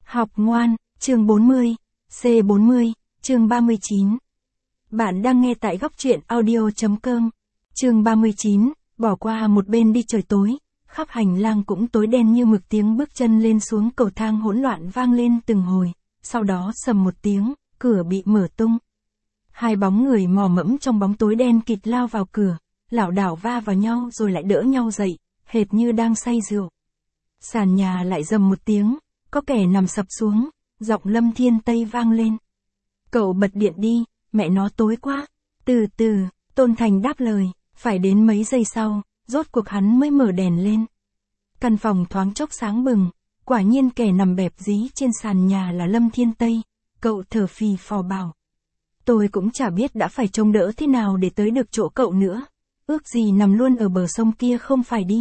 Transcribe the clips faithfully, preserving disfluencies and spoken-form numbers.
Học ngoan, chương bốn mươi, C bốn mươi, chương ba mươi chín. Bạn đang nghe tại góc truyện audio chấm com. Chương ba mươi chín, bỏ qua một bên đi trời tối, khắp hành lang cũng tối đen như mực, tiếng bước chân lên xuống cầu thang hỗn loạn vang lên từng hồi, sau đó sầm một tiếng, cửa bị mở tung. Hai bóng người mò mẫm trong bóng tối đen kịt lao vào cửa, lảo đảo va vào nhau rồi lại đỡ nhau dậy, hệt như đang say rượu. Sàn nhà lại rầm một tiếng, có kẻ nằm sập xuống, giọng Lâm Thiên Tây vang lên. Cậu bật điện đi, mẹ nó tối quá. Từ từ, Tôn Thành đáp lời, phải đến mấy giây sau, rốt cuộc hắn mới mở đèn lên. Căn phòng thoáng chốc sáng bừng, quả nhiên kẻ nằm bẹp dí trên sàn nhà là Lâm Thiên Tây, cậu thở phì phò bảo. Tôi cũng chả biết đã phải trông đỡ thế nào để tới được chỗ cậu nữa, ước gì nằm luôn ở bờ sông kia không phải đi.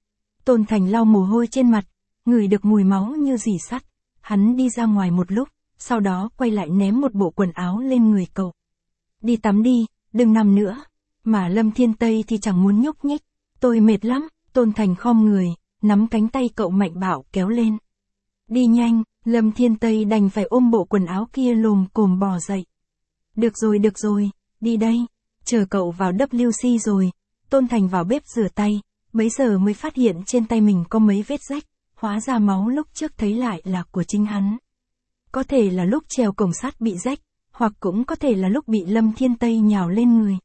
Tôn Thành lau mồ hôi trên mặt, ngửi được mùi máu như rỉ sắt, hắn đi ra ngoài một lúc, sau đó quay lại ném một bộ quần áo lên người cậu. Đi tắm đi, đừng nằm nữa. Mà Lâm Thiên Tây thì chẳng muốn nhúc nhích, tôi mệt lắm. Tôn Thành khom người, nắm cánh tay cậu mạnh bạo kéo lên. Đi nhanh, Lâm Thiên Tây đành phải ôm bộ quần áo kia lồm cồm bò dậy. Được rồi được rồi, đi đây, chờ cậu vào W C rồi. Tôn Thành vào bếp rửa tay, bấy giờ mới phát hiện trên tay mình có mấy vết rách, hóa ra máu lúc trước thấy lại là của chính hắn. Có thể là lúc trèo cổng sắt bị rách, hoặc cũng có thể là lúc bị Lâm Thiên Tây nhào lên người.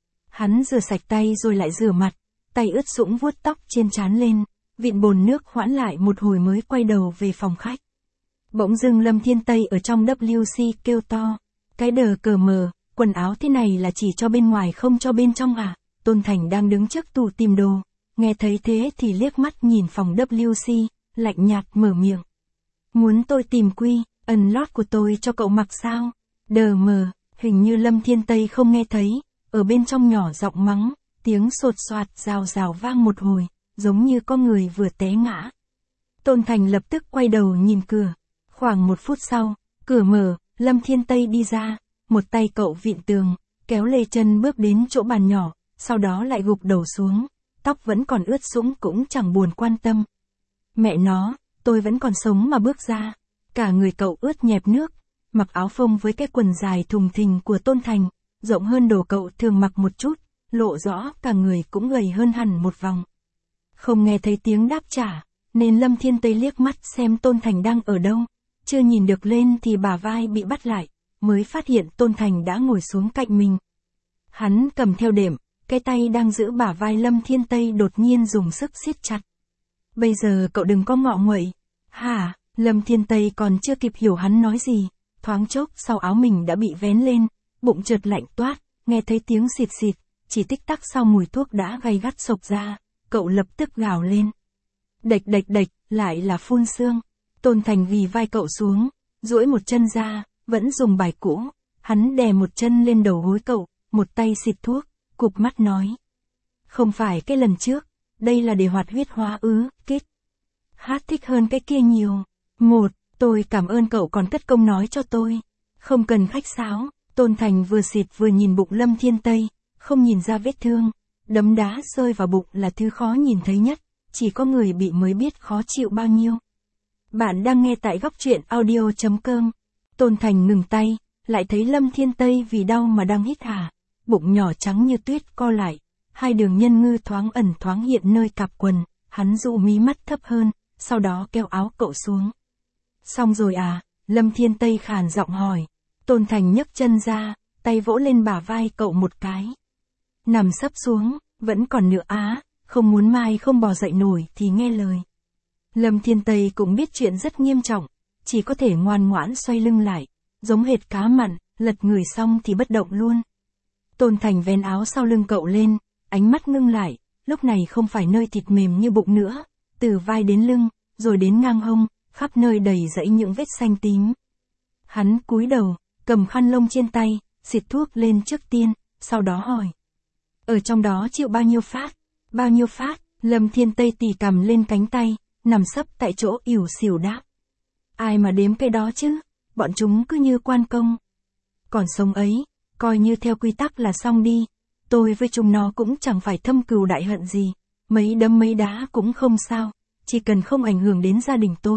Hắn rửa sạch tay rồi lại rửa mặt, tay ướt sũng vuốt tóc trên trán lên, vịn bồn nước hoãn lại một hồi mới quay đầu về phòng khách. Bỗng dưng Lâm Thiên Tây ở trong W C kêu to, cái đờ cờ mờ, quần áo thế này là chỉ cho bên ngoài không cho bên trong à? Tôn Thành đang đứng trước tủ tìm đồ, nghe thấy thế thì liếc mắt nhìn phòng W C, lạnh nhạt mở miệng. Muốn tôi tìm quy, ẩn lót của tôi cho cậu mặc sao? Đờ mờ, hình như Lâm Thiên Tây không nghe thấy, ở bên trong nhỏ giọng mắng, tiếng sột soạt rào rào vang một hồi, giống như có người vừa té ngã. Tôn Thành lập tức quay đầu nhìn cửa, khoảng một phút sau, cửa mở, Lâm Thiên Tây đi ra, một tay cậu vịn tường, kéo lê chân bước đến chỗ bàn nhỏ, sau đó lại gục đầu xuống, tóc vẫn còn ướt sũng cũng chẳng buồn quan tâm. Mẹ nó, tôi vẫn còn sống mà bước ra, cả người cậu ướt nhẹp nước, mặc áo phông với cái quần dài thùng thình của Tôn Thành, rộng hơn đồ cậu thường mặc một chút, lộ rõ cả người cũng gầy hơn hẳn một vòng. Không nghe thấy tiếng đáp trả, nên Lâm Thiên Tây liếc mắt xem Tôn Thành đang ở đâu, chưa nhìn được lên thì bả vai bị bắt lại, mới phát hiện Tôn Thành đã ngồi xuống cạnh mình. Hắn cầm theo đệm, cái tay đang giữ bả vai Lâm Thiên Tây đột nhiên dùng sức siết chặt. Bây giờ cậu đừng có ngọ nguậy. Hả? Lâm Thiên Tây còn chưa kịp hiểu hắn nói gì, thoáng chốc sau áo mình đã bị vén lên, bụng chợt lạnh toát, nghe thấy tiếng xịt xịt, chỉ tích tắc sau mùi thuốc đã gay gắt xộc ra, cậu lập tức gào lên. Đệch đệch đệch, lại là phun sương. Tôn Thành ghi vai cậu xuống, duỗi một chân ra, vẫn dùng bài cũ, hắn đè một chân lên đầu gối cậu, một tay xịt thuốc, cụp mắt nói. Không phải cái lần trước, đây là để hoạt huyết hóa ứ, kích. Hát thích hơn cái kia nhiều. Một, tôi cảm ơn cậu còn cất công nói cho tôi. Không cần khách sáo. Tôn Thành vừa xịt vừa nhìn bụng Lâm Thiên Tây, không nhìn ra vết thương. Đấm đá rơi vào bụng là thứ khó nhìn thấy nhất, chỉ có người bị mới biết khó chịu bao nhiêu. Bạn đang nghe tại góc truyện audio chấm com. Tôn Thành ngừng tay, lại thấy Lâm Thiên Tây vì đau mà đang hít hà. Bụng nhỏ trắng như tuyết co lại, hai đường nhân ngư thoáng ẩn thoáng hiện nơi cặp quần, hắn dụ mí mắt thấp hơn, sau đó kéo áo cậu xuống. Xong rồi à? Lâm Thiên Tây khàn giọng hỏi. Tôn Thành nhấc chân ra, tay vỗ lên bả vai cậu một cái. Nằm sấp xuống, vẫn còn nữa á, không muốn mai không bò dậy nổi thì nghe lời. Lâm Thiên Tây cũng biết chuyện rất nghiêm trọng, chỉ có thể ngoan ngoãn xoay lưng lại, giống hệt cá mặn, lật người xong thì bất động luôn. Tôn Thành vén áo sau lưng cậu lên, ánh mắt ngưng lại, lúc này không phải nơi thịt mềm như bụng nữa, từ vai đến lưng, rồi đến ngang hông, khắp nơi đầy dẫy những vết xanh tím. Hắn cúi đầu, cầm khăn lông trên tay, xịt thuốc lên trước tiên, sau đó hỏi. Ở trong đó chịu bao nhiêu phát? Bao nhiêu phát? Lâm Thiên Tây tì cầm lên cánh tay, nằm sấp tại chỗ ỉu xìu đáp. Ai mà đếm cái đó chứ, bọn chúng cứ như quan công. Còn sống ấy, coi như theo quy tắc là xong đi, tôi với chúng nó cũng chẳng phải thâm cừu đại hận gì, mấy đấm mấy đá cũng không sao, chỉ cần không ảnh hưởng đến gia đình tôi,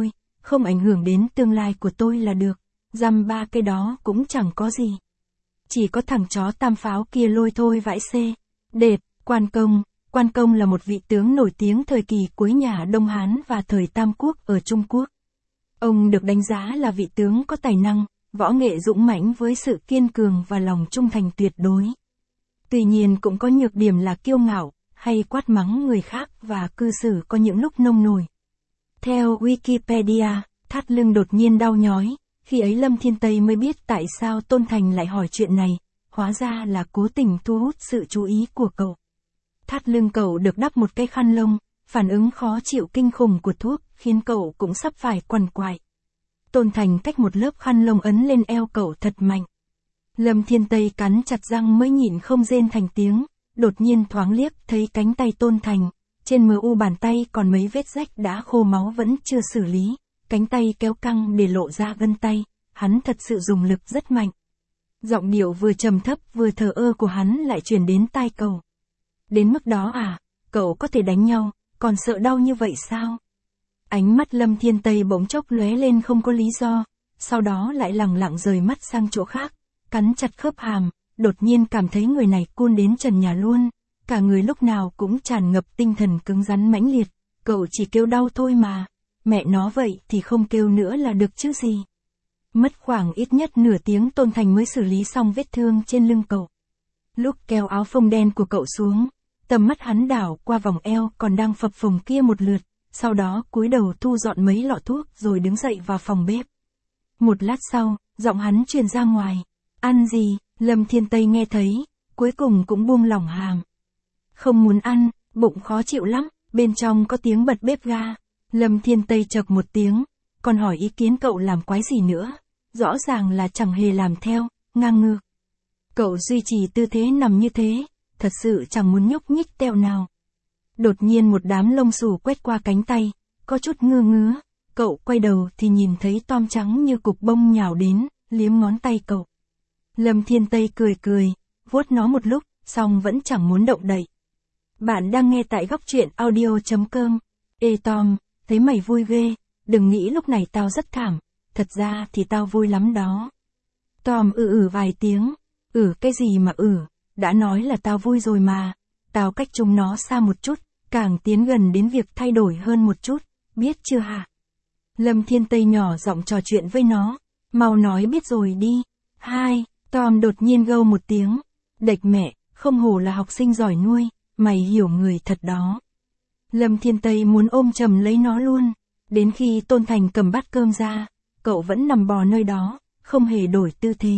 không ảnh hưởng đến tương lai của tôi là được. Dăm ba cái đó cũng chẳng có gì. Chỉ có thằng chó tam pháo kia lôi thôi vãi xê. Đệt, Quan Công. Quan Công là một vị tướng nổi tiếng thời kỳ cuối nhà Đông Hán và thời Tam Quốc ở Trung Quốc. Ông được đánh giá là vị tướng có tài năng, võ nghệ dũng mãnh với sự kiên cường và lòng trung thành tuyệt đối. Tuy nhiên cũng có nhược điểm là kiêu ngạo, hay quát mắng người khác và cư xử có những lúc nông nổi. Theo Wikipedia, thắt lưng đột nhiên đau nhói, khi ấy Lâm Thiên Tây mới biết tại sao Tôn Thành lại hỏi chuyện này, hóa ra là cố tình thu hút sự chú ý của cậu. Thắt lưng cậu được đắp một cái khăn lông, phản ứng khó chịu kinh khủng của thuốc khiến cậu cũng sắp phải quằn quại. Tôn Thành cách một lớp khăn lông ấn lên eo cậu thật mạnh. Lâm Thiên Tây cắn chặt răng mới nhịn không rên thành tiếng, đột nhiên thoáng liếc thấy cánh tay Tôn Thành, trên mờ u bàn tay còn mấy vết rách đã khô máu vẫn chưa xử lý, cánh tay kéo căng để lộ ra gân tay, hắn thật sự dùng lực rất mạnh. Giọng điệu vừa trầm thấp vừa thờ ơ của hắn lại truyền đến tai cậu. Đến mức đó à, cậu có thể đánh nhau, còn sợ đau như vậy sao? Ánh mắt Lâm Thiên Tây bỗng chốc lóe lên không có lý do, sau đó lại lẳng lặng rời mắt sang chỗ khác, cắn chặt khớp hàm, đột nhiên cảm thấy người này cun đến trần nhà luôn, cả người lúc nào cũng tràn ngập tinh thần cứng rắn mãnh liệt, cậu chỉ kêu đau thôi mà, mẹ nó vậy thì không kêu nữa là được chứ gì. Mất khoảng ít nhất nửa tiếng Tôn Thành mới xử lý xong vết thương trên lưng cậu. Lúc kéo áo phông đen của cậu xuống, tầm mắt hắn đảo qua vòng eo còn đang phập phồng kia một lượt, sau đó cúi đầu thu dọn mấy lọ thuốc rồi đứng dậy vào phòng bếp. Một lát sau, giọng hắn truyền ra ngoài. Ăn gì? Lâm Thiên Tây nghe thấy, cuối cùng cũng buông lỏng hàm. Không muốn ăn, bụng khó chịu lắm, bên trong có tiếng bật bếp ga. Lâm Thiên Tây chậc một tiếng, còn hỏi ý kiến cậu làm quái gì nữa, rõ ràng là chẳng hề làm theo, ngang ngược. Cậu duy trì tư thế nằm như thế, thật sự chẳng muốn nhúc nhích teo nào. Đột nhiên một đám lông xù quét qua cánh tay, có chút ngơ ngứa, cậu quay đầu thì nhìn thấy Tom trắng như cục bông nhào đến, liếm ngón tay cậu. Lâm Thiên Tây cười cười, vuốt nó một lúc, xong vẫn chẳng muốn động đậy. Bạn đang nghe tại góc truyện audio chấm com. Ê Tom, thấy mày vui ghê, đừng nghĩ lúc này tao rất thảm, thật ra thì tao vui lắm đó. Tom ừ ừ vài tiếng, ừ cái gì mà ừ, đã nói là tao vui rồi mà, tao cách chúng nó xa một chút, càng tiến gần đến việc thay đổi hơn một chút, biết chưa hả? Lâm Thiên Tây nhỏ giọng trò chuyện với nó, mau nói biết rồi đi. Hai, Tom đột nhiên gâu một tiếng, đệch mẹ, không hổ là học sinh giỏi nuôi, mày hiểu người thật đó. Lâm Thiên Tây muốn ôm chầm lấy nó luôn, đến khi Tôn Thành cầm bát cơm ra, cậu vẫn nằm bò nơi đó, không hề đổi tư thế.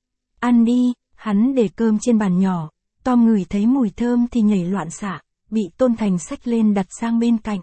Ăn đi, hắn để cơm trên bàn nhỏ, Tom ngửi thấy mùi thơm thì nhảy loạn xạ, bị Tôn Thành xách lên đặt sang bên cạnh.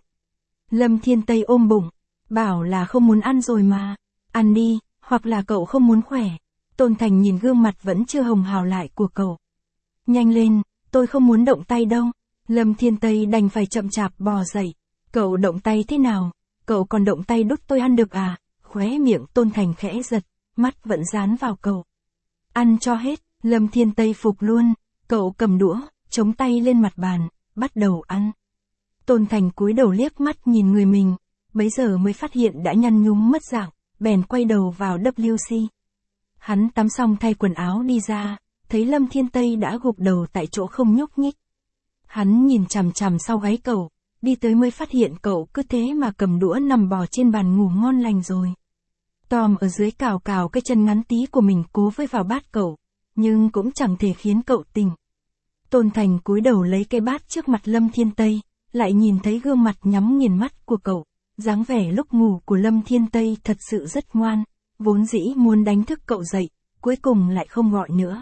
Lâm Thiên Tây ôm bụng, bảo là không muốn ăn rồi mà, ăn đi, hoặc là cậu không muốn khỏe. Tôn Thành nhìn gương mặt vẫn chưa hồng hào lại của cậu. Nhanh lên, tôi không muốn động tay đâu. Lâm Thiên Tây đành phải chậm chạp bò dậy. Cậu động tay thế nào? Cậu còn động tay đút tôi ăn được à? Khóe miệng Tôn Thành khẽ giật, mắt vẫn dán vào cậu. Ăn cho hết, Lâm Thiên Tây phục luôn. Cậu cầm đũa, chống tay lên mặt bàn, bắt đầu ăn. Tôn Thành cúi đầu liếc mắt nhìn người mình, bấy giờ mới phát hiện đã nhăn nhúm mất dạng, bèn quay đầu vào vê xê. Hắn tắm xong thay quần áo đi ra, thấy Lâm Thiên Tây đã gục đầu tại chỗ không nhúc nhích. Hắn nhìn chằm chằm sau gáy cậu, đi tới mới phát hiện cậu cứ thế mà cầm đũa nằm bò trên bàn ngủ ngon lành rồi. Tom ở dưới cào cào cái chân ngắn tí của mình cố với vào bát cậu, nhưng cũng chẳng thể khiến cậu tỉnh. Tôn Thành cúi đầu lấy cái bát trước mặt Lâm Thiên Tây, lại nhìn thấy gương mặt nhắm nghiền mắt của cậu, dáng vẻ lúc ngủ của Lâm Thiên Tây thật sự rất ngoan, vốn dĩ muốn đánh thức cậu dậy, cuối cùng lại không gọi nữa.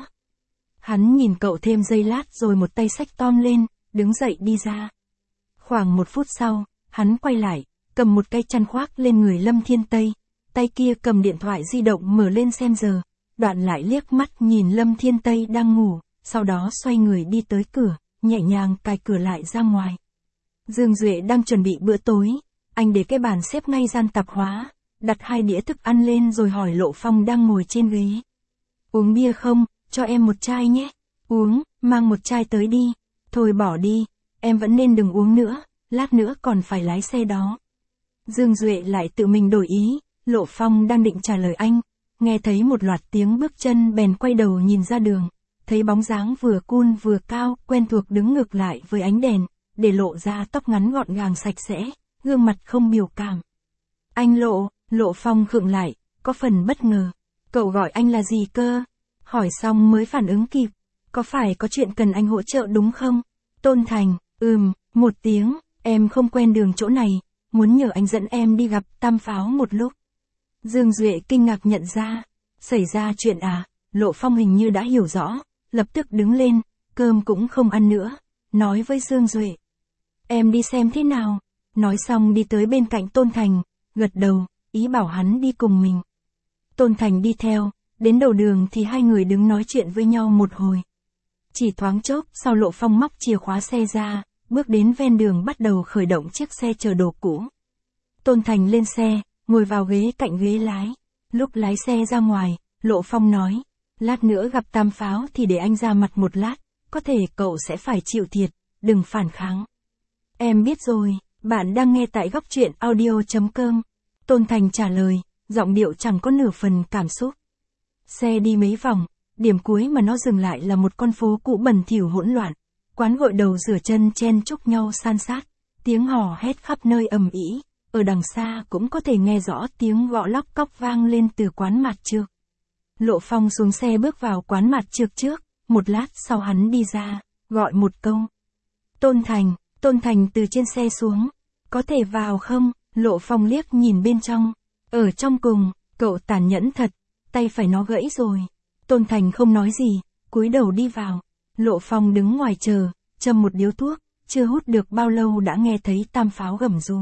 Hắn nhìn cậu thêm giây lát rồi một tay xách Tom lên, đứng dậy đi ra. Khoảng một phút sau, hắn quay lại, cầm một cái chăn khoác lên người Lâm Thiên Tây, tay kia cầm điện thoại di động mở lên xem giờ, đoạn lại liếc mắt nhìn Lâm Thiên Tây đang ngủ, sau đó xoay người đi tới cửa, nhẹ nhàng cài cửa lại ra ngoài. Dương Duệ đang chuẩn bị bữa tối, anh để cái bàn xếp ngay gian tạp hóa, đặt hai đĩa thức ăn lên rồi hỏi Lộ Phong đang ngồi trên ghế. Uống bia không, cho em một chai nhé. Uống, mang một chai tới đi. Thôi bỏ đi, em vẫn nên đừng uống nữa, lát nữa còn phải lái xe đó. Dương Duệ lại tự mình đổi ý, Lộ Phong đang định trả lời anh, nghe thấy một loạt tiếng bước chân bèn quay đầu nhìn ra đường, thấy bóng dáng vừa cool vừa cao, quen thuộc đứng ngược lại với ánh đèn, để lộ ra tóc ngắn gọn gàng sạch sẽ, gương mặt không biểu cảm. Anh Lộ, Lộ Phong khựng lại, có phần bất ngờ. Cậu gọi anh là gì cơ? Hỏi xong mới phản ứng kịp. Có phải có chuyện cần anh hỗ trợ đúng không? Tôn Thành, ừm, một tiếng, em không quen đường chỗ này, muốn nhờ anh dẫn em đi gặp Tam Pháo một lúc. Dương Duệ kinh ngạc nhận ra, xảy ra chuyện à? Lộ Phong hình như đã hiểu rõ, lập tức đứng lên, cơm cũng không ăn nữa, nói với Dương Duệ. Em đi xem thế nào? Nói xong đi tới bên cạnh Tôn Thành, gật đầu, ý bảo hắn đi cùng mình. Tôn Thành đi theo, đến đầu đường thì hai người đứng nói chuyện với nhau một hồi. Chỉ thoáng chốc sau Lộ Phong móc chìa khóa xe ra, bước đến ven đường bắt đầu khởi động chiếc xe chở đồ cũ. Tôn Thành lên xe, ngồi vào ghế cạnh ghế lái. Lúc lái xe ra ngoài, Lộ Phong nói, lát nữa gặp Tam Pháo thì để anh ra mặt một lát, có thể cậu sẽ phải chịu thiệt, đừng phản kháng. Em biết rồi, bạn đang nghe tại góc truyện audio chấm com. Tôn Thành trả lời, giọng điệu chẳng có nửa phần cảm xúc. Xe đi mấy vòng, điểm cuối mà nó dừng lại là một con phố cũ bẩn thỉu hỗn loạn, quán gội đầu rửa chân chen chúc nhau san sát, tiếng hò hét khắp nơi ầm ĩ, ở đằng xa cũng có thể nghe rõ tiếng gõ lóc cóc vang lên từ quán mạt trược. Lộ Phong xuống xe bước vào quán mạt trược trước, một lát sau hắn đi ra, gọi một câu. Tôn Thành, Tôn Thành từ trên xe xuống, có thể vào không? Lộ Phong liếc nhìn bên trong, ở trong cùng, cậu tàn nhẫn thật, tay phải nó gãy rồi. Tôn Thành không nói gì, cúi đầu đi vào. Lộ Phong đứng ngoài chờ, châm một điếu thuốc, chưa hút được bao lâu đã nghe thấy Tam Pháo gầm rú.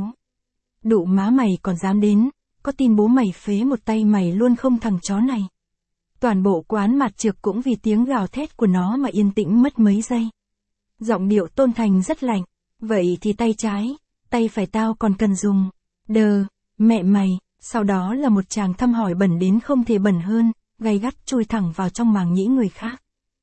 Đụ má mày còn dám đến, có tin bố mày phế một tay mày luôn không thằng chó này. Toàn bộ quán mạt trược cũng vì tiếng gào thét của nó mà yên tĩnh mất mấy giây. Giọng điệu Tôn Thành rất lạnh, vậy thì tay trái, tay phải tao còn cần dùng. Đờ, mẹ mày, sau đó là một tràng thăm hỏi bẩn đến không thể bẩn hơn, gay gắt chui thẳng vào trong màng nhĩ người khác.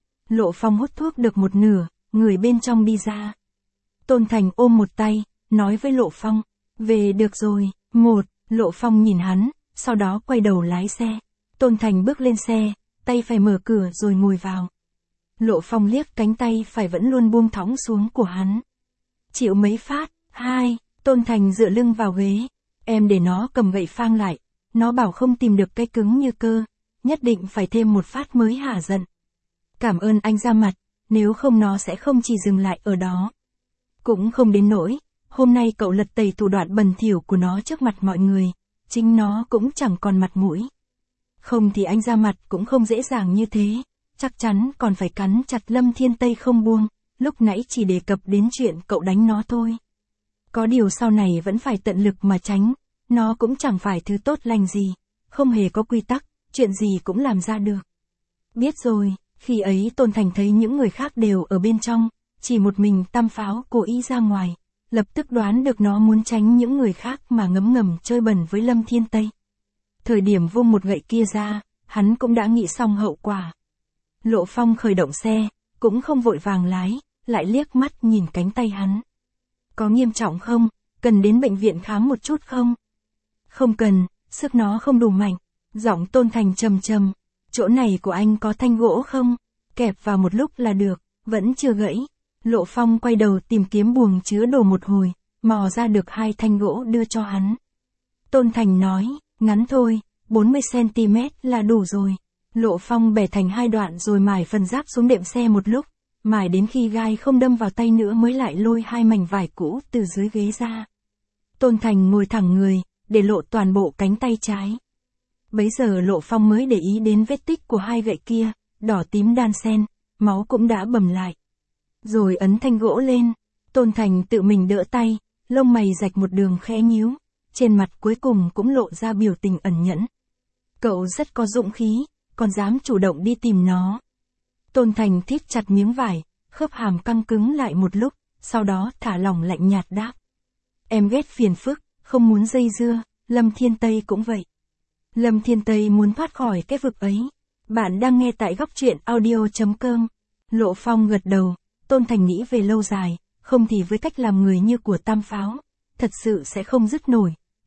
Lộ Phong hút thuốc được một nửa, người bên trong đi ra. Tôn Thành ôm một tay, nói với Lộ Phong, về được rồi, một, Lộ Phong nhìn hắn, sau đó quay đầu lái xe. Tôn Thành bước lên xe, tay phải mở cửa rồi ngồi vào. Lộ Phong liếc cánh tay phải vẫn luôn buông thõng xuống của hắn. Chịu mấy phát, hai, Tôn Thành dựa lưng vào ghế. Em để nó cầm gậy phang lại, nó bảo không tìm được cái cứng như cơ, nhất định phải thêm một phát mới hả giận. Cảm ơn anh ra mặt, nếu không nó sẽ không chỉ dừng lại ở đó. Cũng không đến nỗi, hôm nay cậu lật tẩy thủ đoạn bẩn thỉu của nó trước mặt mọi người, chính nó cũng chẳng còn mặt mũi. Không thì anh ra mặt cũng không dễ dàng như thế, chắc chắn còn phải cắn chặt Lâm Thiên Tây không buông, lúc nãy chỉ đề cập đến chuyện cậu đánh nó thôi. Có điều sau này vẫn phải tận lực mà tránh, nó cũng chẳng phải thứ tốt lành gì, không hề có quy tắc, chuyện gì cũng làm ra được. Biết rồi, khi ấy Tôn Thành thấy những người khác đều ở bên trong, chỉ một mình Tam Pháo cố ý ra ngoài, lập tức đoán được nó muốn tránh những người khác mà ngấm ngầm chơi bẩn với Lâm Thiên Tây. Thời điểm vung một gậy kia ra, hắn cũng đã nghĩ xong hậu quả. Lộ Phong khởi động xe, cũng không vội vàng lái, lại liếc mắt nhìn cánh tay hắn. Có nghiêm trọng không? Cần đến bệnh viện khám một chút không? Không cần, sức nó không đủ mạnh. Giọng Tôn Thành trầm trầm. Chỗ này của anh có thanh gỗ không? Kẹp vào một lúc là được, vẫn chưa gãy. Lộ Phong quay đầu tìm kiếm buồng chứa đồ một hồi, mò ra được hai thanh gỗ đưa cho hắn. Tôn Thành nói, ngắn thôi, bốn mươi xăng-ti-mét là đủ rồi. Lộ Phong bẻ thành hai đoạn rồi mài phần giáp xuống đệm xe một lúc, mài đến khi gai không đâm vào tay nữa mới lại lôi hai mảnh vải cũ từ dưới ghế ra. Tôn Thành ngồi thẳng người, để lộ toàn bộ cánh tay trái. Bấy giờ Lộ Phong mới để ý đến vết tích của hai gậy kia, đỏ tím đan xen, máu cũng đã bầm lại. Rồi ấn thanh gỗ lên, Tôn Thành tự mình đỡ tay, lông mày rạch một đường khẽ nhíu, trên mặt cuối cùng cũng lộ ra biểu tình ẩn nhẫn. Cậu rất có dũng khí, còn dám chủ động đi tìm nó. Tôn Thành thít chặt miếng vải, khớp hàm căng cứng lại một lúc, sau đó thả lỏng lạnh nhạt đáp. Em ghét phiền phức, không muốn dây dưa, Lâm Thiên Tây cũng vậy. Lâm Thiên Tây muốn thoát khỏi cái vực ấy. Bạn đang nghe tại góc truyện audio chấm com. Lộ Phong gật đầu, Tôn Thành nghĩ về lâu dài, không thì với cách làm người như của Tam Pháo, thật sự sẽ không dứt nổi,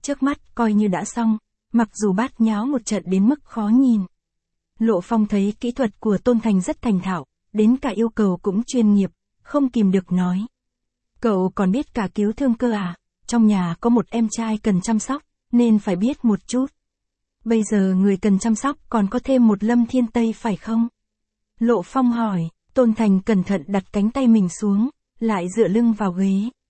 trước mắt coi như đã xong, mặc dù bát nháo một trận đến mức khó nhìn. Lộ Phong thấy kỹ thuật của Tôn Thành rất thành thạo, đến cả yêu cầu cũng chuyên nghiệp, không kìm được nói. Cậu còn biết cả cứu thương cơ à, trong nhà có một em trai cần chăm sóc, nên phải biết một chút. Bây giờ người cần chăm sóc còn có thêm một Lâm Thiên Tây phải không? Lộ Phong hỏi, Tôn Thành cẩn thận đặt cánh tay mình xuống, lại dựa lưng vào ghế.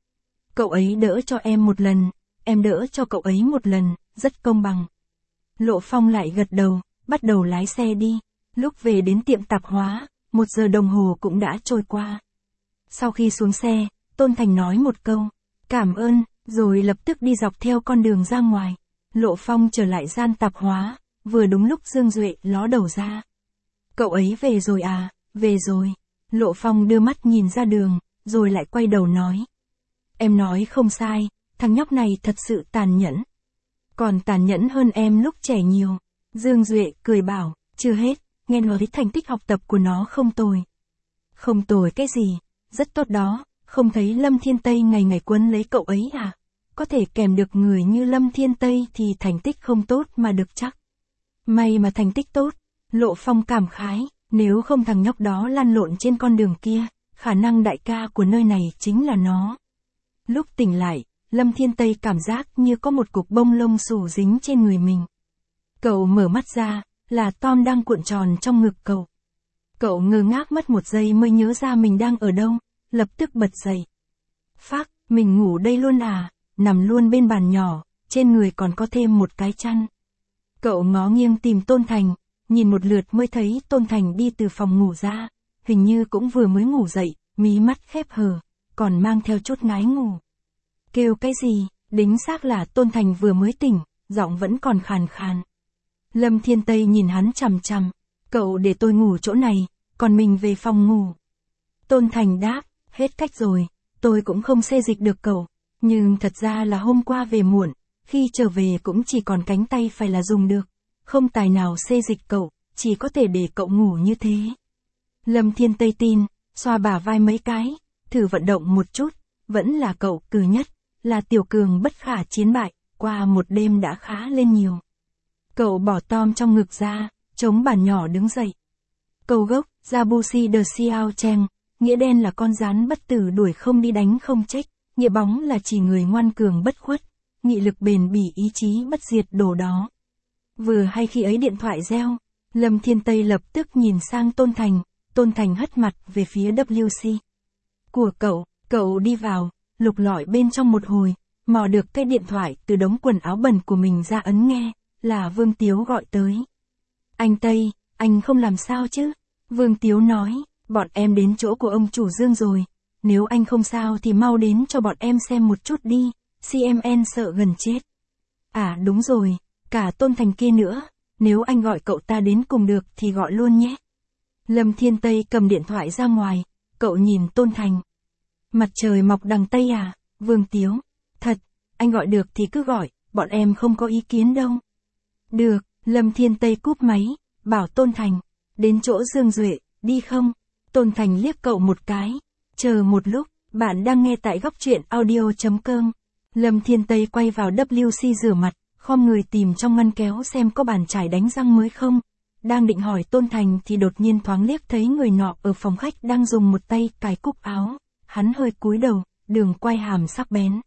Cậu ấy đỡ cho em một lần, em đỡ cho cậu ấy một lần, rất công bằng. Lộ Phong lại gật đầu, bắt đầu lái xe đi. Lúc về đến tiệm tạp hóa, một giờ đồng hồ cũng đã trôi qua. Sau khi xuống xe, Tôn Thành nói một câu, cảm ơn, rồi lập tức đi dọc theo con đường ra ngoài. Lộ Phong trở lại gian tạp hóa, vừa đúng lúc Dương Duệ ló đầu ra. Cậu ấy về rồi à, về rồi. Lộ Phong đưa mắt nhìn ra đường, rồi lại quay đầu nói. Em nói không sai, thằng nhóc này thật sự tàn nhẫn. Còn tàn nhẫn hơn em lúc trẻ nhiều. Dương Duệ cười bảo, chưa hết, nghe nói thành tích học tập của nó không tồi. Không tồi cái gì, rất tốt đó, không thấy Lâm Thiên Tây ngày ngày quấn lấy cậu ấy à? Có thể kèm được người như Lâm Thiên Tây thì thành tích không tốt mà được chắc. May mà thành tích tốt, Lộ Phong cảm khái, nếu không thằng nhóc đó lăn lộn trên con đường kia, khả năng đại ca của nơi này chính là nó. Lúc tỉnh lại, Lâm Thiên Tây cảm giác như có một cục bông lông xù dính trên người mình. Cậu mở mắt ra, là Tom đang cuộn tròn trong ngực cậu. Cậu ngơ ngác mất một giây mới nhớ ra mình đang ở đâu, lập tức bật dậy. Phác, mình ngủ đây luôn à, nằm luôn bên bàn nhỏ, trên người còn có thêm một cái chăn. Cậu ngó nghiêng tìm Tôn Thành, nhìn một lượt mới thấy Tôn Thành đi từ phòng ngủ ra, hình như cũng vừa mới ngủ dậy, mí mắt khép hờ, còn mang theo chút ngái ngủ. Kêu cái gì, đính xác là Tôn Thành vừa mới tỉnh, giọng vẫn còn khàn khàn. Lâm Thiên Tây nhìn hắn chằm chằm, cậu để tôi ngủ chỗ này, còn mình về phòng ngủ. Tôn Thành đáp, hết cách rồi, tôi cũng không xê dịch được cậu, nhưng thật ra là hôm qua về muộn, khi trở về cũng chỉ còn cánh tay phải là dùng được, không tài nào xê dịch cậu, chỉ có thể để cậu ngủ như thế. Lâm Thiên Tây tin, xoa bả vai mấy cái, thử vận động một chút, vẫn là cậu cừ nhất, là tiểu cường bất khả chiến bại, qua một đêm đã khá lên nhiều. Cậu bỏ Tom trong ngực ra, chống bàn nhỏ đứng dậy. Câu gốc, Jabusi de Xiao Cheng, nghĩa đen là con rắn bất tử đuổi không đi đánh không trách, nghĩa bóng là chỉ người ngoan cường bất khuất, nghị lực bền bỉ ý chí bất diệt đồ đó. Vừa hay khi ấy điện thoại reo, Lâm Thiên Tây lập tức nhìn sang Tôn Thành, Tôn Thành hất mặt về phía W C. Của cậu, cậu đi vào, lục lọi bên trong một hồi, mò được cái điện thoại từ đống quần áo bẩn của mình ra ấn nghe, là Vương Tiếu gọi tới. Anh Tây, anh không làm sao chứ? Vương Tiếu nói, bọn em đến chỗ của ông chủ Dương rồi, nếu anh không sao thì mau đến cho bọn em xem một chút đi, xê em en sợ gần chết. À đúng rồi, cả Tôn Thành kia nữa, nếu anh gọi cậu ta đến cùng được thì gọi luôn nhé. Lâm Thiên Tây cầm điện thoại ra ngoài, cậu nhìn Tôn Thành. Mặt trời mọc đằng Tây à, Vương Tiếu, thật, anh gọi được thì cứ gọi, bọn em không có ý kiến đâu. Được, Lâm Thiên Tây cúp máy, bảo Tôn Thành, đến chỗ Dương Duệ, đi không? Tôn Thành liếc cậu một cái, chờ một lúc, bạn đang nghe tại góc truyện audio.com. Lâm Thiên Tây quay vào W C rửa mặt, khom người tìm trong ngăn kéo xem có bàn chải đánh răng mới không. Đang định hỏi Tôn Thành thì đột nhiên thoáng liếc thấy người nọ ở phòng khách đang dùng một tay cài cúc áo, hắn hơi cúi đầu, đường quai hàm sắc bén.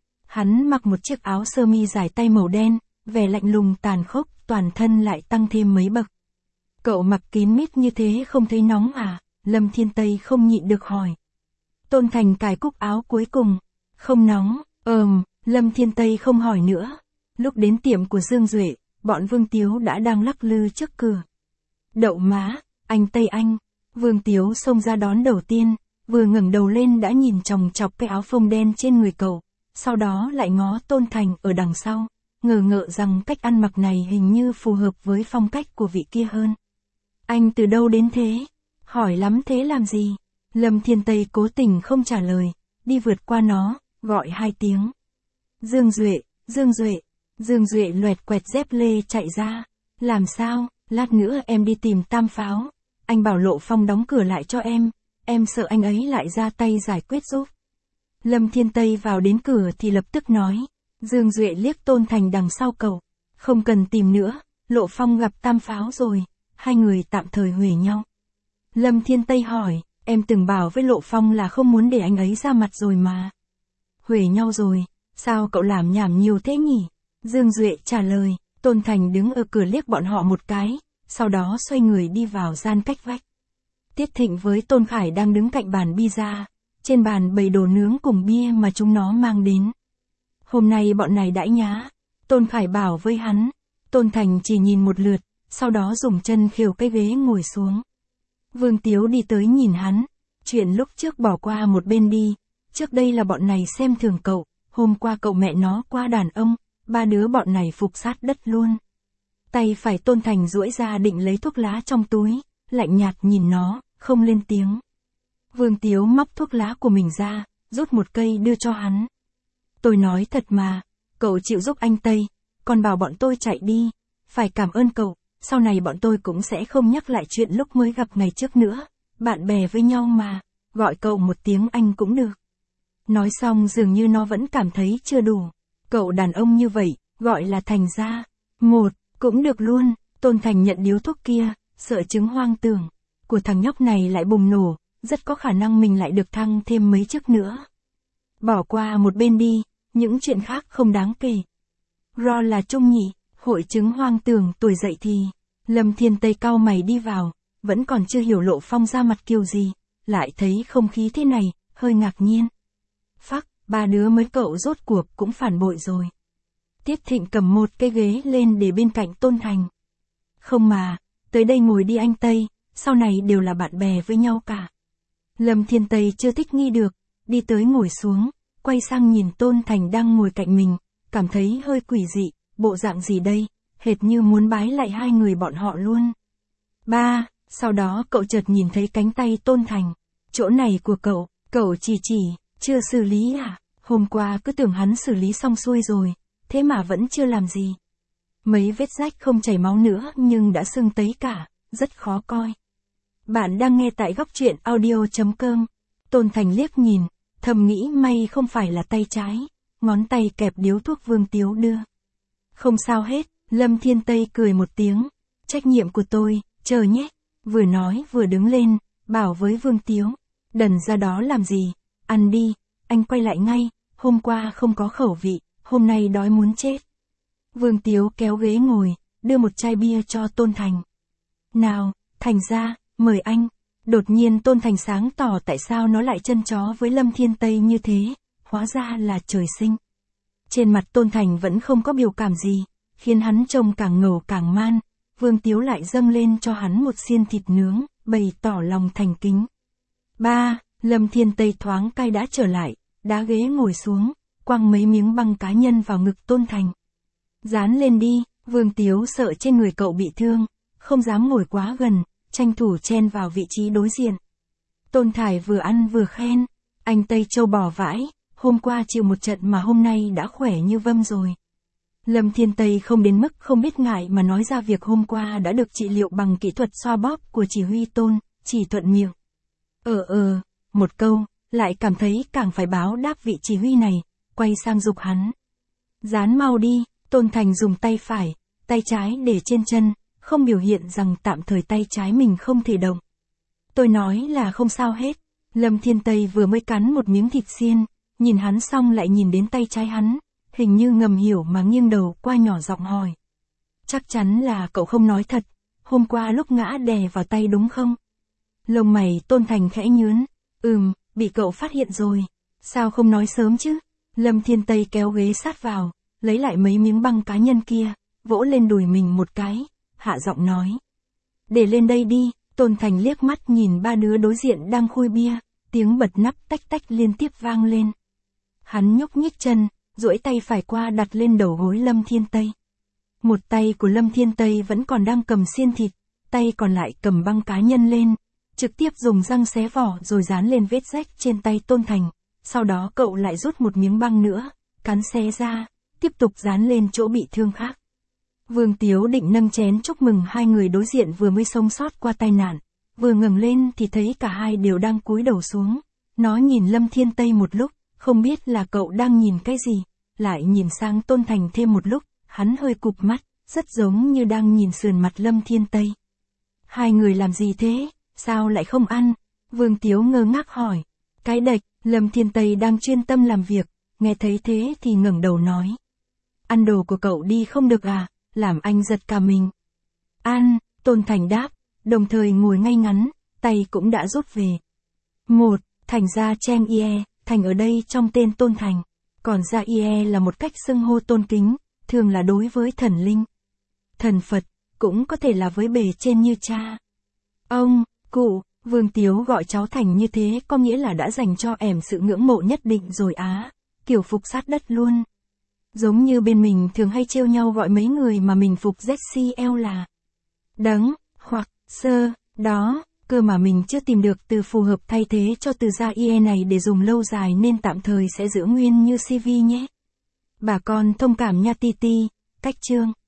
Hắn mặc một chiếc áo sơ mi dài tay màu đen, vẻ lạnh lùng tàn khốc, toàn thân lại tăng thêm mấy bậc. Cậu mặc kín mít như thế không thấy nóng à? Lâm Thiên Tây không nhịn được hỏi. Tôn Thành cài cúc áo cuối cùng, không nóng, ờm, Lâm Thiên Tây không hỏi nữa. Lúc đến tiệm của Dương Duệ, bọn Vương Tiếu đã đang lắc lư trước cửa. Đậu má, anh Tây anh, Vương Tiếu xông ra đón đầu tiên, vừa ngẩng đầu lên đã nhìn chòng chọc cái áo phông đen trên người cậu, sau đó lại ngó Tôn Thành ở đằng sau, ngờ ngợ rằng cách ăn mặc này hình như phù hợp với phong cách của vị kia hơn. Anh từ đâu đến thế? Hỏi lắm thế làm gì? Lâm Thiên Tây cố tình không trả lời, đi vượt qua nó, gọi hai tiếng. Dương Duệ, Dương Duệ, Dương Duệ loẹt quẹt dép lê chạy ra. Làm sao, lát nữa em đi tìm Tam Pháo. Anh bảo Lộ Phong đóng cửa lại cho em, em sợ anh ấy lại ra tay giải quyết giúp. Lâm Thiên Tây vào đến cửa thì lập tức nói, Dương Duệ liếc Tôn Thành đằng sau cậu. Không cần tìm nữa, Lộ Phong gặp Tam Pháo rồi, hai người tạm thời huề nhau. Lâm Thiên Tây hỏi, em từng bảo với Lộ Phong là không muốn để anh ấy ra mặt rồi mà. Huề nhau rồi, sao cậu làm nhảm nhiều thế nhỉ? Dương Duệ trả lời. Tôn Thành đứng ở cửa liếc bọn họ một cái, sau đó xoay người đi vào gian cách vách. Tiết Thịnh với Tôn Khải đang đứng cạnh bàn pizza, trên bàn bày đồ nướng cùng bia mà chúng nó mang đến. Hôm nay bọn này đãi nhá, Tôn Khải bảo với hắn. Tôn Thành chỉ nhìn một lượt, sau đó dùng chân khều cái ghế ngồi xuống. Vương Tiếu đi tới nhìn hắn, chuyện lúc trước bỏ qua một bên đi, trước đây là bọn này xem thường cậu, hôm qua cậu mẹ nó qua đàn ông, ba đứa bọn này phục sát đất luôn. Tay phải Tôn Thành duỗi ra định lấy thuốc lá trong túi, lạnh nhạt nhìn nó, không lên tiếng. Vương Tiếu móc thuốc lá của mình ra, rút một cây đưa cho hắn. Tôi nói thật mà, cậu chịu giúp anh Tây, còn bảo bọn tôi chạy đi, phải cảm ơn cậu, sau này bọn tôi cũng sẽ không nhắc lại chuyện lúc mới gặp ngày trước nữa, bạn bè với nhau mà, gọi cậu một tiếng anh cũng được. Nói xong dường như nó vẫn cảm thấy chưa đủ. Cậu đàn ông như vậy, gọi là thành ra. Một, cũng được luôn, Tôn Thành nhận điếu thuốc kia, sợ chứng hoang tưởng của thằng nhóc này lại bùng nổ, rất có khả năng mình lại được thăng thêm mấy chức nữa. Bỏ qua một bên đi, những chuyện khác không đáng kể. Ro là Trung nhị, hội chứng hoang tưởng tuổi dậy thì. Lâm Thiên Tây cau mày đi vào, vẫn còn chưa hiểu Lộ Phong ra mặt kiểu gì, lại thấy không khí thế này, hơi ngạc nhiên. Phắc, ba đứa mới cậu rốt cuộc cũng phản bội rồi. Tiết Thịnh cầm một cái ghế lên để bên cạnh Tôn Thành. Không mà, tới đây ngồi đi anh Tây, sau này đều là bạn bè với nhau cả. Lâm Thiên Tây chưa thích nghi được, đi tới ngồi xuống, quay sang nhìn Tôn Thành đang ngồi cạnh mình, cảm thấy hơi quỷ dị, bộ dạng gì đây, hệt như muốn bái lại hai người bọn họ luôn. Ba, sau đó cậu chợt nhìn thấy cánh tay Tôn Thành. Chỗ này của cậu, cậu chỉ chỉ, chưa xử lý à? Hôm qua cứ tưởng hắn xử lý xong xuôi rồi, thế mà vẫn chưa làm gì. Mấy vết rách không chảy máu nữa nhưng đã sưng tấy cả, rất khó coi. Bạn đang nghe tại góc truyện audio chấm com. Tôn Thành liếc nhìn, thầm nghĩ may không phải là tay trái, ngón tay kẹp điếu thuốc Vương Tiếu đưa. Không sao hết, Lâm Thiên Tây cười một tiếng, trách nhiệm của tôi, chờ nhé. Vừa nói vừa đứng lên, bảo với Vương Tiếu, đần ra đó làm gì, ăn đi, anh quay lại ngay, hôm qua không có khẩu vị, hôm nay đói muốn chết. Vương Tiếu kéo ghế ngồi, đưa một chai bia cho Tôn Thành. Nào, Thành ra, mời anh. Đột nhiên Tôn Thành sáng tỏ tại sao nó lại chân chó với Lâm Thiên Tây như thế, hóa ra là trời sinh. Trên mặt Tôn Thành vẫn không có biểu cảm gì, khiến hắn trông càng ngầu càng man. Vương Tiếu lại dâng lên cho hắn một xiên thịt nướng, bày tỏ lòng thành kính. Ba, Lâm Thiên Tây thoáng cay đã trở lại, đá ghế ngồi xuống, quăng mấy miếng băng cá nhân vào ngực Tôn Thành. Dán lên đi, Vương Tiếu sợ trên người cậu bị thương, không dám ngồi quá gần, tranh thủ chen vào vị trí đối diện. Tôn Thải vừa ăn vừa khen, anh Tây Châu bò vãi, hôm qua chịu một trận mà hôm nay đã khỏe như vâm rồi. Lâm Thiên Tây không đến mức không biết ngại mà nói ra việc hôm qua đã được trị liệu bằng kỹ thuật xoa bóp của chỉ huy Tôn, chỉ thuận miệng. Ờ ờ, một câu, lại cảm thấy càng phải báo đáp vị chỉ huy này, quay sang giục hắn. Dán mau đi, Tôn Thành dùng tay phải, tay trái để trên chân, không biểu hiện rằng tạm thời tay trái mình không thể động. Tôi nói là không sao hết. Lâm Thiên Tây vừa mới cắn một miếng thịt xiên, nhìn hắn xong lại nhìn đến tay trái hắn, hình như ngầm hiểu mà nghiêng đầu qua nhỏ giọng hỏi. Chắc chắn là cậu không nói thật, hôm qua lúc ngã đè vào tay đúng không? Lông mày Tôn Thành khẽ nhướn, ừm, bị cậu phát hiện rồi, sao không nói sớm chứ? Lâm Thiên Tây kéo ghế sát vào, lấy lại mấy miếng băng cá nhân kia, vỗ lên đùi mình một cái, hạ giọng nói. Để lên đây đi. Tôn Thành liếc mắt nhìn ba đứa đối diện đang khui bia, tiếng bật nắp tách tách liên tiếp vang lên. Hắn nhúc nhích chân, duỗi tay phải qua đặt lên đầu gối Lâm Thiên Tây. Một tay của Lâm Thiên Tây vẫn còn đang cầm xiên thịt, tay còn lại cầm băng cá nhân lên, trực tiếp dùng răng xé vỏ rồi dán lên vết rách trên tay Tôn Thành. Sau đó cậu lại rút một miếng băng nữa, cắn xé ra, tiếp tục dán lên chỗ bị thương khác. Vương Tiếu định nâng chén chúc mừng hai người đối diện vừa mới sống sót qua tai nạn, vừa ngẩng lên thì thấy cả hai đều đang cúi đầu xuống. Nó nhìn Lâm Thiên Tây một lúc, không biết là cậu đang nhìn cái gì, lại nhìn sang Tôn Thành thêm một lúc, hắn hơi cụp mắt, rất giống như đang nhìn sườn mặt Lâm Thiên Tây. Hai người làm gì thế, sao lại không ăn? Vương Tiếu ngơ ngác hỏi. Cái đệch, Lâm Thiên Tây đang chuyên tâm làm việc, nghe thấy thế thì ngẩng đầu nói. Ăn đồ của cậu đi không được à, làm anh giật cả mình. Ăn, Tôn Thành đáp, đồng thời ngồi ngay ngắn, tay cũng đã rút về. Một, Thành ra Chen Ie, Thành ở đây trong tên Tôn Thành, còn ra Ie là một cách xưng hô tôn kính, thường là đối với thần linh. Thần Phật, cũng có thể là với bề trên như cha. Ông, cụ, Vương Tiếu gọi cháu Thành như thế có nghĩa là đã dành cho em sự ngưỡng mộ nhất định rồi á, kiểu phục sát đất luôn. Giống như bên mình thường hay trêu nhau gọi mấy người mà mình phục Z C L là đấng, hoặc sơ, đó, cơ mà mình chưa tìm được từ phù hợp thay thế cho từ gia ie này để dùng lâu dài nên tạm thời sẽ giữ nguyên như xê vê nhé. Bà con thông cảm nha Titi, cách chương.